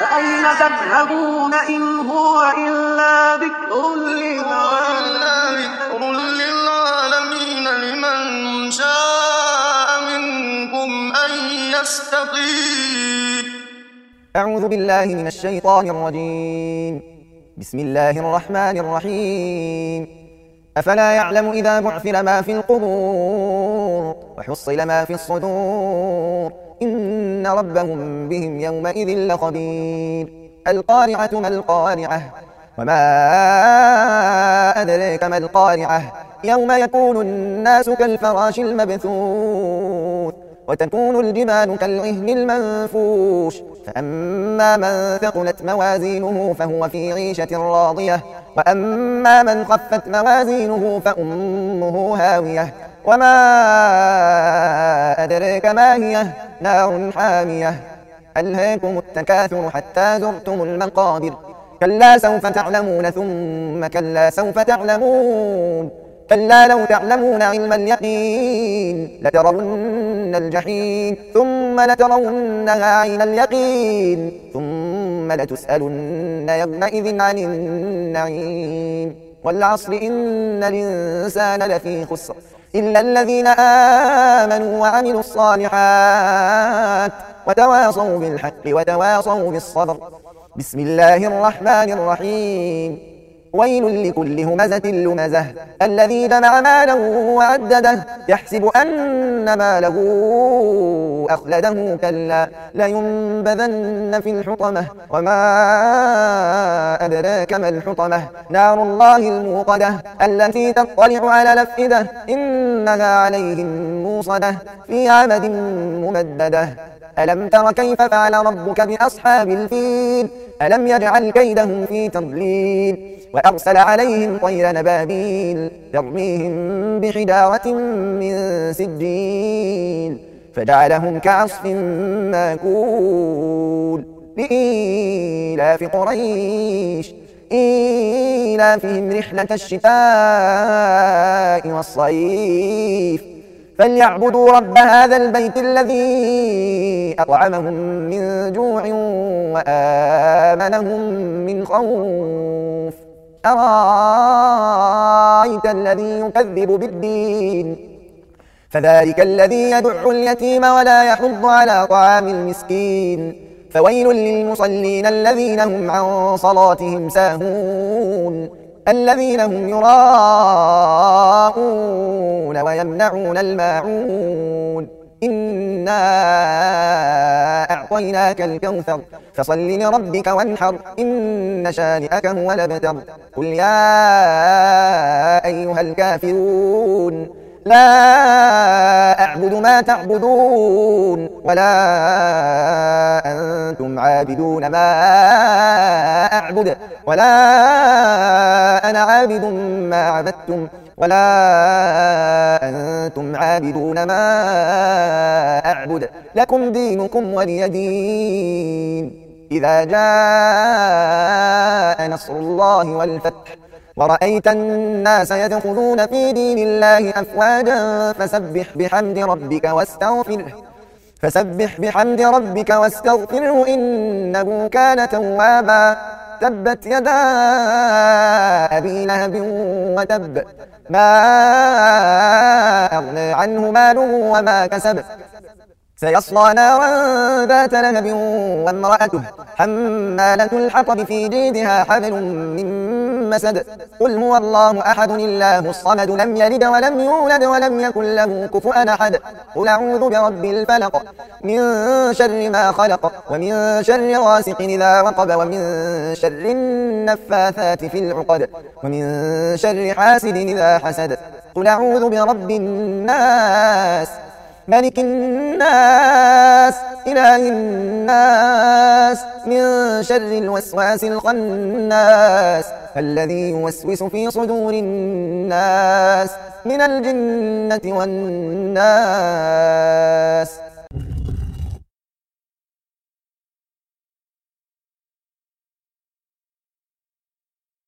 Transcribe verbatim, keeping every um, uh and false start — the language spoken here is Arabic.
فأين تذهبون إن هو إلا ذكر للعالمين لمن شاء منكم أن يستقيم. أعوذ بالله من الشيطان الرجيم. بسم الله الرحمن الرحيم. أفلا يعلم إذا بعثر ما في القبور وحصل ما في الصدور إن ربهم بهم يومئذ لخبير. القارعة ما القارعة وما أدريك ما القارعة يوم يكون الناس كالفراش المبثوث وتكون الجبال كالعهن المنفوش فأما من ثقلت موازينه فهو في عيشة راضية وأما من خفت موازينه فأمه هاوية وما أدريك ما هي نار حامية. ألهاكم التكاثر حتى زرتم المقابر كلا سوف تعلمون ثم كلا سوف تعلمون كلا لو تعلمون علم اليقين لترون الجحيم ثم لترونها عين اليقين ثم لتسألن يومئذ عن النعيم. والعصر إن الإنسان لفي خسر إلا الذين آمنوا وعملوا الصالحات وتواصوا بالحق وتواصوا بالصبر. بسم الله الرحمن الرحيم. ويل لكل همزة لمزة الذي جمع ماله وعدده يحسب أن ماله أخلده كلا لينبذن في الحطمة وما أدراك ما الحطمة نار الله الموقدة التي تطلع على الأفئدة إنها عليهم موصدة في عمد ممددة. ألم تر كيف فعل ربك بأصحاب الفيل ألم يجعل كيدهم في تضليل وأرسل عليهم طير نبابيل ترميهم بحجارة من سجيل فجعلهم كعصف ماكول. لإيلاف قريش إيلافهم رحلة الشتاء والصيف فليعبدوا رب هذا البيت الذي أطعمهم من جوع وآمنهم من خوف. أرأيت الذي يكذب بالدين فذلك الذي يدع اليتيم ولا يحض على طعام المسكين. فويل للمصلين الذين هم عن صلاتهم ساهون الذين هم يراءون ويمنعون الماعون. إنا أعطيناك الكوثر فصل لربك وانحر إن شانئك هو الأبتر. قل يا أيها الكافرون لا أعبد ما تعبدون ولا أنتم عابدون ما أعبد ولا أنا عابد ما عبدتم ولا أنتم عابدون ما أعبد لكم دينكم ولي دين. إذا جاء نصر الله والفتح ورأيت الناس يدخلون في دين الله أفواجا فسبح بحمد ربك واستغفره فسبح بحمد ربك واستغفره إنه كان توابا. تبت يدا أبي لهب وتب ما أغنى عنه ماله وما كسب سيصلى نارا ذات لهب وامرأته حمالة الحطب في جيدها حبل من مسد. قل هو الله أحد الله الصمد لم يلد ولم يولد ولم يكن له كفؤا أحد. قل أعوذ برب الفلق من شر ما خلق ومن شر غاسق إذا وقب ومن شر النفاثات في العقد ومن شر حاسد إذا حسد. قل أعوذ برب الناس ملك الناس إله الناس من شر الوسواس الخناس الذي يوسوس في صدور الناس من الجنة والناس.